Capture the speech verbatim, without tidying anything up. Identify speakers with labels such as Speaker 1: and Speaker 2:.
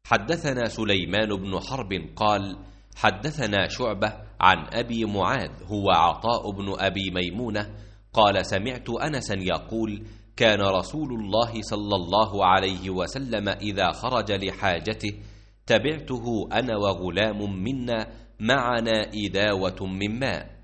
Speaker 1: حدثنا سليمان بن حرب قال حدثنا شعبة عن أبي معاذ هو عطاء بن أبي ميمونة قال سمعت أنسا يقول كان رسول الله صلى الله عليه وسلم إذا خرج لحاجته تبعته أنا وغلام منا معنا إداوة من ماء